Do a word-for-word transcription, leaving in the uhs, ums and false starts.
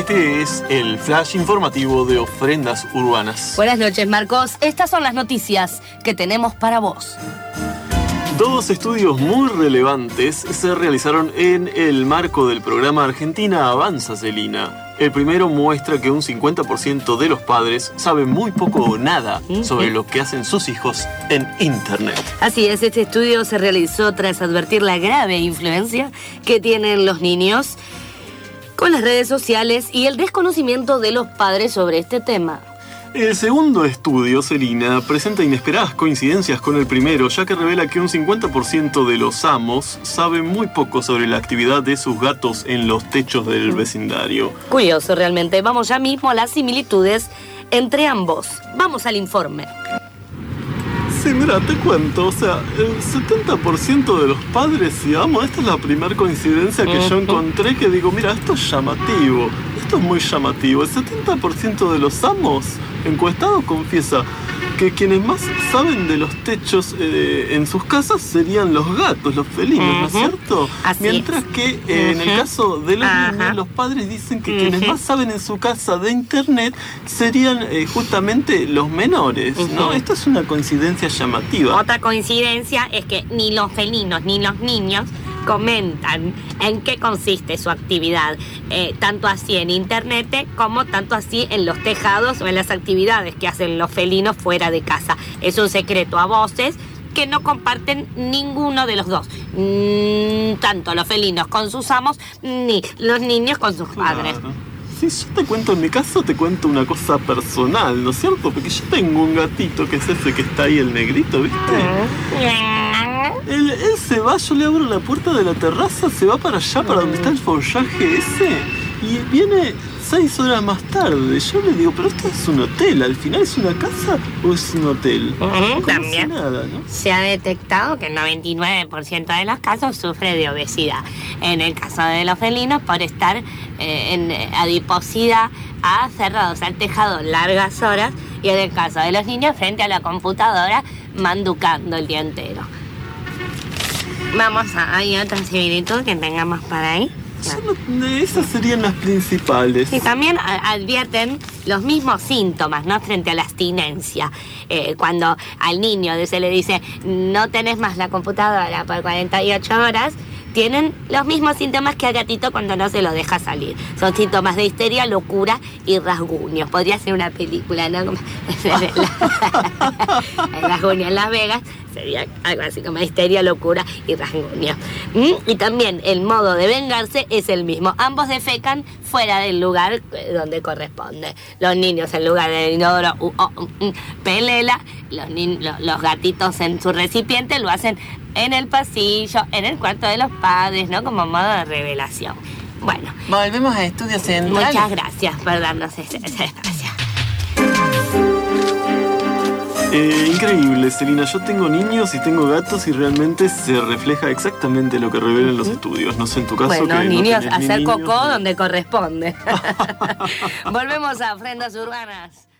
Este es el flash informativo de Ofrendas Urbanas. Buenas noches, Marcos. Estas son las noticias que tenemos para vos. Dos estudios muy relevantes se realizaron en el marco del programa Argentina Avanza, Celina. El primero muestra que un cincuenta por ciento de los padres saben muy poco o nada sobre lo que hacen sus hijos en Internet. Así es, este estudio se realizó tras advertir la grave influencia que tienen los niños con las redes sociales y el desconocimiento de los padres sobre este tema. El segundo estudio, Celina, presenta inesperadas coincidencias con el primero, ya que revela que un cincuenta por ciento de los amos saben muy poco sobre la actividad de sus gatos en los techos del vecindario. Curioso, realmente. Vamos ya mismo a las similitudes entre ambos. Vamos al informe. Sí, mira, te cuento, o sea, el setenta por ciento de los padres y amos, esta es la primera coincidencia que uh-huh. yo encontré, que digo, mira, esto es llamativo, esto es muy llamativo. El setenta por ciento de los amos encuestados confiesa que quienes más saben de los techos eh, en sus casas serían los gatos, los felinos, uh-huh. ¿no es cierto? Así Mientras es. que eh, uh-huh. en el caso de los uh-huh. niños, los padres dicen que uh-huh. quienes más saben en su casa de Internet serían eh, justamente los menores, uh-huh. ¿no? Esto es una coincidencia llamativa. Otra coincidencia es que ni los felinos ni los niños comentan en qué consiste su actividad, eh, tanto así en Internet como tanto así en los tejados o en las actividades que hacen los felinos fuera de casa. Es un secreto a voces que no comparten ninguno de los dos, mm, tanto los felinos con sus amos ni los niños con sus padres. Claro. Si yo te cuento, en mi caso te cuento una cosa personal, ¿no es cierto? Porque yo tengo un gatito que es ese que está ahí, el negrito, ¿viste? Él, él se va, yo le abro la puerta de la terraza, se va para allá, para donde está el follaje ese, y viene seis horas más tarde. Yo le digo, pero esto es un hotel, ¿al final es una casa o es un hotel? Uh-huh, también nada, ¿no? Se ha detectado que el noventa y nueve por ciento de los casos sufre de obesidad. En el caso de los felinos, por estar eh, en adiposidad, aferrados al tejado largas horas, y en el caso de los niños, frente a la computadora, manducando el día entero. Vamos a... ¿Hay otra similitud que tengamos para ahí? No, esas serían las principales. Y también advierten los mismos síntomas, ¿no? Frente a la abstinencia. Eh, cuando al niño se le dice, no tenés más la computadora por cuarenta y ocho horas, tienen los mismos síntomas que al gatito cuando no se lo deja salir. Son síntomas de histeria, locura y rasguños. Podría ser una película, ¿no? Como el rasguño en Las Vegas. Sería algo así como histeria, locura y rasguños. ¿Mm? Y también el modo de vengarse es el mismo. Ambos defecan fuera del lugar donde corresponde. Los niños en lugar del inodoro, uh, oh, uh, pelela. Los, ni- los, los gatitos en su recipiente lo hacen en el pasillo, en el cuarto de los padres, ¿no? Como modo de revelación. Bueno. Volvemos a Estudios Centrales. Muchas gracias por darnos ese, ese espacio. Eh, increíble, Celina. Yo tengo niños y tengo gatos y realmente se refleja exactamente lo que revelan los estudios. No sé en tu caso. Bueno, que niños, no tenés ni hacer niños, cocó ni... donde corresponde. Volvemos a Ofrendas Urbanas.